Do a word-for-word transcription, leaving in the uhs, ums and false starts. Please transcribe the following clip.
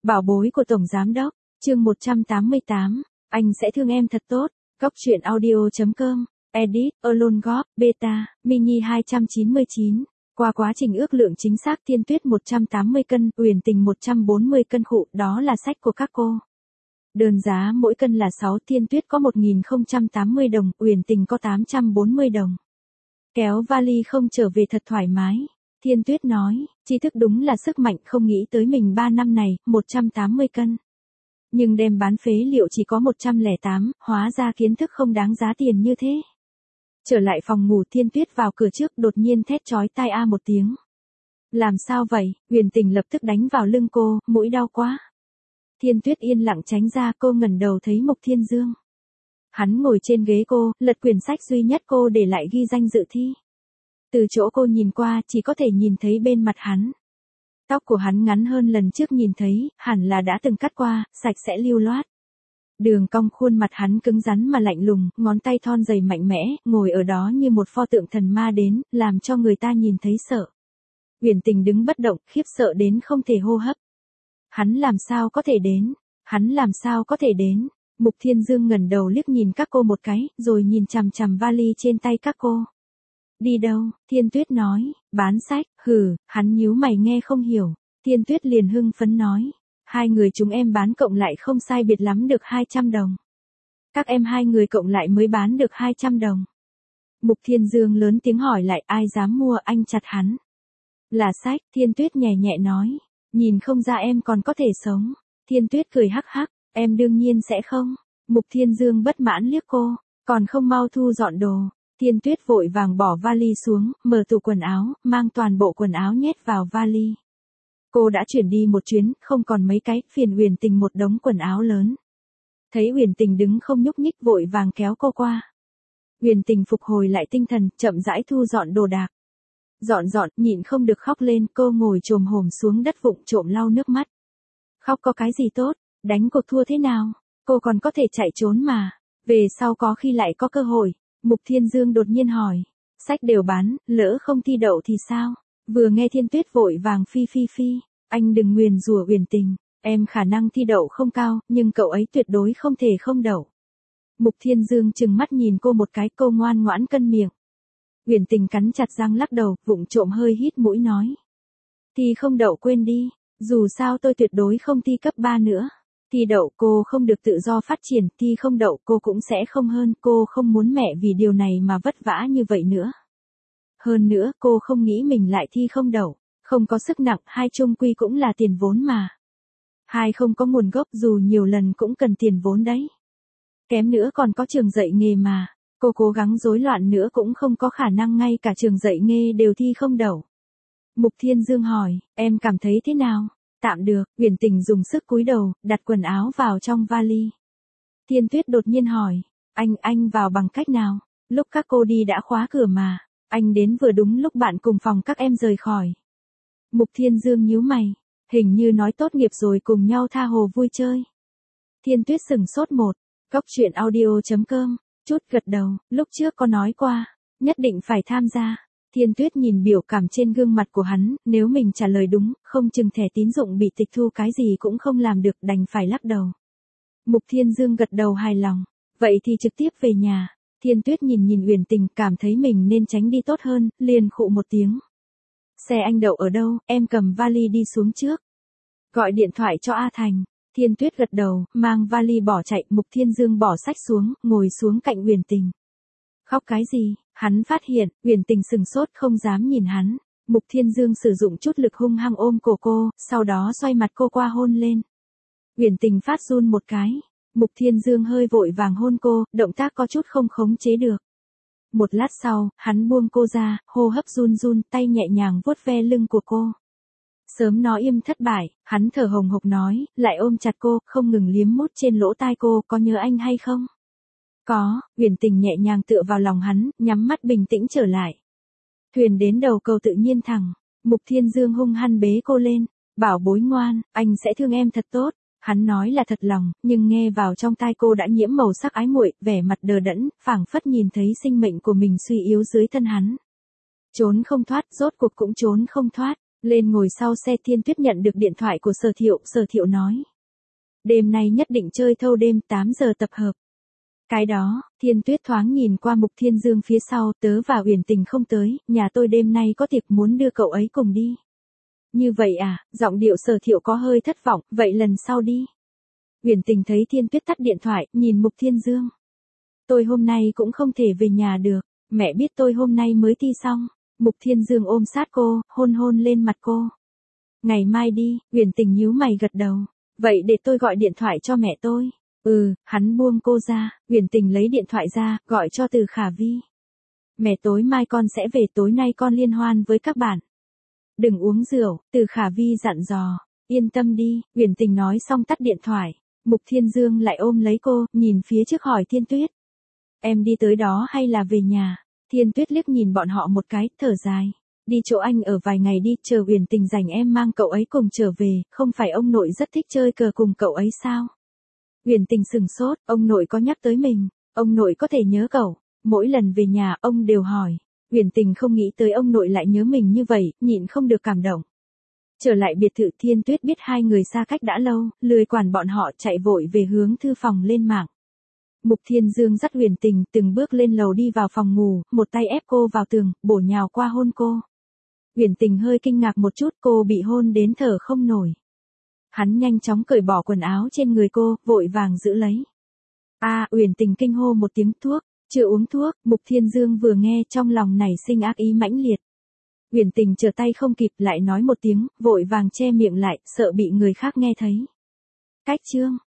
Bảo bối của Tổng Giám Đốc, chương một trăm tám mươi tám, anh sẽ thương em thật tốt, Cóc truyện audio chấm com, edit, Alone Gop, beta, mini hai trăm chín mươi chín. Qua quá trình ước lượng chính xác Thiên Tuyết một trăm tám mươi cân, Uyển Tình một trăm bốn mươi cân khụ, đó là sách của các cô. Đơn giá mỗi cân là sáu, Thiên Tuyết có một nghìn không trăm tám mươi đồng, Uyển Tình có tám trăm bốn mươi đồng. Kéo vali không trở về thật thoải mái. Thiên Tuyết nói, tri thức đúng là sức mạnh, không nghĩ tới mình ba năm này, một trăm tám mươi cân. Nhưng đem bán phế liệu chỉ có một trăm lẻ tám, hóa ra kiến thức không đáng giá tiền như thế. Trở lại phòng ngủ, Thiên Tuyết vào cửa trước đột nhiên thét chói tai a một tiếng. Làm sao vậy? Uyển Tình lập tức đánh vào lưng cô, mũi đau quá. Thiên Tuyết yên lặng tránh ra, cô ngẩng đầu thấy Mục Thiên Dương. Hắn ngồi trên ghế cô, lật quyển sách duy nhất cô để lại ghi danh dự thi. Từ chỗ cô nhìn qua, chỉ có thể nhìn thấy bên mặt hắn. Tóc của hắn ngắn hơn lần trước nhìn thấy, hẳn là đã từng cắt qua, sạch sẽ lưu loát. Đường cong khuôn mặt hắn cứng rắn mà lạnh lùng, ngón tay thon dày mạnh mẽ, ngồi ở đó như một pho tượng thần ma đến, làm cho người ta nhìn thấy sợ. Uyển Tình đứng bất động, khiếp sợ đến không thể hô hấp. Hắn làm sao có thể đến? Hắn làm sao có thể đến? Mục Thiên Dương ngẩng đầu liếc nhìn các cô một cái, rồi nhìn chằm chằm vali trên tay các cô. Đi đâu? Thiên Tuyết nói, bán sách, hừ, hắn nhíu mày nghe không hiểu. Thiên Tuyết liền hưng phấn nói, hai người chúng em bán cộng lại không sai biệt lắm được hai trăm đồng. Các em hai người cộng lại mới bán được hai trăm đồng. Mục Thiên Dương lớn tiếng hỏi lại, ai dám mua, anh chặt hắn. Là sách, Thiên Tuyết nhẹ nhẹ nói, nhìn không ra em còn có thể sống. Thiên Tuyết cười hắc hắc, em đương nhiên sẽ không. Mục Thiên Dương bất mãn liếc cô, còn không mau thu dọn đồ. Thiên Tuyết vội vàng bỏ vali xuống, mở tủ quần áo, mang toàn bộ quần áo nhét vào vali. Cô đã chuyển đi một chuyến, không còn mấy cái, phiền Uyển Tình một đống quần áo lớn. Thấy Uyển Tình đứng không nhúc nhích, vội vàng kéo cô qua. Uyển Tình phục hồi lại tinh thần, chậm rãi thu dọn đồ đạc. Dọn dọn, nhịn không được khóc lên, cô ngồi chồm hổm xuống đất vụng trộm lau nước mắt. Khóc có cái gì tốt, đánh cuộc thua thế nào, cô còn có thể chạy trốn mà, về sau có khi lại có cơ hội. Mục Thiên Dương đột nhiên hỏi, sách đều bán, lỡ không thi đậu thì sao? Vừa nghe Thiên Tuyết vội vàng phi phi phi, anh đừng nguyền rủa Uyển Tình, em khả năng thi đậu không cao, nhưng cậu ấy tuyệt đối không thể không đậu. Mục Thiên Dương trừng mắt nhìn cô một cái, cô ngoan ngoãn cân miệng. Uyển Tình cắn chặt răng lắc đầu, vụng trộm hơi hít mũi nói. Thi không đậu quên đi, dù sao tôi tuyệt đối không thi cấp ba nữa. Thi đậu cô không được tự do phát triển, thi không đậu cô cũng sẽ không hơn, cô không muốn mẹ vì điều này mà vất vả như vậy nữa. Hơn nữa, cô không nghĩ mình lại thi không đậu, không có sức nặng, hai chung quy cũng là tiền vốn mà. Hai không có nguồn gốc dù nhiều lần cũng cần tiền vốn đấy. Kém nữa còn có trường dạy nghề mà, cô cố gắng rối loạn nữa cũng không có khả năng ngay cả trường dạy nghề đều thi không đậu. Mục Thiên Dương hỏi, em cảm thấy thế nào? Tạm được, Uyển Tình dùng sức cúi đầu, đặt quần áo vào trong vali. Thiên Tuyết đột nhiên hỏi, anh, anh vào bằng cách nào? Lúc các cô đi đã khóa cửa mà, anh đến vừa đúng lúc bạn cùng phòng các em rời khỏi. Mục Thiên Dương nhíu mày, hình như nói tốt nghiệp rồi cùng nhau tha hồ vui chơi. Thiên Tuyết sừng sốt một, Cóc truyện audio chấm com, chút gật đầu, lúc trước có nói qua, nhất định phải tham gia. Thiên Tuyết nhìn biểu cảm trên gương mặt của hắn, nếu mình trả lời đúng, không chừng thẻ tín dụng bị tịch thu cái gì cũng không làm được, đành phải lắc đầu. Mục Thiên Dương gật đầu hài lòng, vậy thì trực tiếp về nhà. Thiên Tuyết nhìn nhìn Uyển Tình, cảm thấy mình nên tránh đi tốt hơn, liền khụ một tiếng. Xe anh đậu ở đâu, em cầm vali đi xuống trước. Gọi điện thoại cho A Thành. Thiên Tuyết gật đầu, mang vali bỏ chạy, Mục Thiên Dương bỏ sách xuống, ngồi xuống cạnh Uyển Tình. Khóc cái gì? Hắn phát hiện, Uyển Tình sừng sốt không dám nhìn hắn. Mục Thiên Dương sử dụng chút lực hung hăng ôm cổ cô, sau đó xoay mặt cô qua hôn lên. Uyển Tình phát run một cái. Mục Thiên Dương hơi vội vàng hôn cô, động tác có chút không khống chế được. Một lát sau, hắn buông cô ra, hô hấp run run, tay nhẹ nhàng vuốt ve lưng của cô. Sớm nói im thất bại, hắn thở hồng hộc nói, lại ôm chặt cô, không ngừng liếm mút trên lỗ tai cô, có nhớ anh hay không? Có, Uyển Tình nhẹ nhàng tựa vào lòng hắn, nhắm mắt bình tĩnh trở lại. Thuyền đến đầu cầu tự nhiên thẳng, Mục Thiên Dương hung hăng bế cô lên, bảo bối ngoan, anh sẽ thương em thật tốt. Hắn nói là thật lòng, nhưng nghe vào trong tai cô đã nhiễm màu sắc ái muội, vẻ mặt đờ đẫn, phảng phất nhìn thấy sinh mệnh của mình suy yếu dưới thân hắn. Trốn không thoát, rốt cuộc cũng trốn không thoát. Lên ngồi sau xe Thiên Tuyết nhận được điện thoại của Sở Thiệu, Sở Thiệu nói. Đêm nay nhất định chơi thâu đêm, tám giờ tập hợp. Cái đó, Thiên Tuyết thoáng nhìn qua Mục Thiên Dương phía sau, tớ và Uyển Tình không tới, nhà tôi đêm nay có tiệc muốn đưa cậu ấy cùng đi. Như vậy à, giọng điệu Sở Thiệu có hơi thất vọng, vậy lần sau đi. Uyển Tình thấy Thiên Tuyết tắt điện thoại, nhìn Mục Thiên Dương. Tôi hôm nay cũng không thể về nhà được, mẹ biết tôi hôm nay mới thi xong. Mục Thiên Dương ôm sát cô, hôn hôn lên mặt cô. Ngày mai đi, Uyển Tình nhíu mày gật đầu. Vậy để tôi gọi điện thoại cho mẹ tôi. Ừ, hắn buông cô ra, Uyển Tình lấy điện thoại ra, gọi cho Từ Khả Vi. Mẹ tối mai con sẽ về, tối nay con liên hoan với các bạn. Đừng uống rượu, Từ Khả Vi dặn dò. Yên tâm đi, Uyển Tình nói xong tắt điện thoại. Mục Thiên Dương lại ôm lấy cô, nhìn phía trước hỏi Thiên Tuyết. Em đi tới đó hay là về nhà? Thiên Tuyết liếc nhìn bọn họ một cái, thở dài. Đi chỗ anh ở vài ngày đi, chờ Uyển Tình rảnh em mang cậu ấy cùng trở về, không phải ông nội rất thích chơi cờ cùng cậu ấy sao? Uyển Tình sừng sốt, ông nội có nhắc tới mình, ông nội có thể nhớ cậu, mỗi lần về nhà ông đều hỏi. Uyển Tình không nghĩ tới ông nội lại nhớ mình như vậy, nhịn không được cảm động. Trở lại biệt thự, Thiên Tuyết biết hai người xa cách đã lâu, lười quản bọn họ, chạy vội về hướng thư phòng lên mạng. Mục Thiên Dương dắt Uyển Tình từng bước lên lầu đi vào phòng ngủ, một tay ép cô vào tường, bổ nhào qua hôn cô. Uyển Tình hơi kinh ngạc một chút, cô bị hôn đến thở không nổi. Hắn nhanh chóng cởi bỏ quần áo trên người cô, vội vàng giữ lấy. A, à, Uyển Tình kinh hô một tiếng, thuốc, chưa uống thuốc. Mục Thiên Dương vừa nghe trong lòng nảy sinh ác ý mãnh liệt. Uyển Tình trở tay không kịp, lại nói một tiếng, vội vàng che miệng lại, sợ bị người khác nghe thấy. Cách chương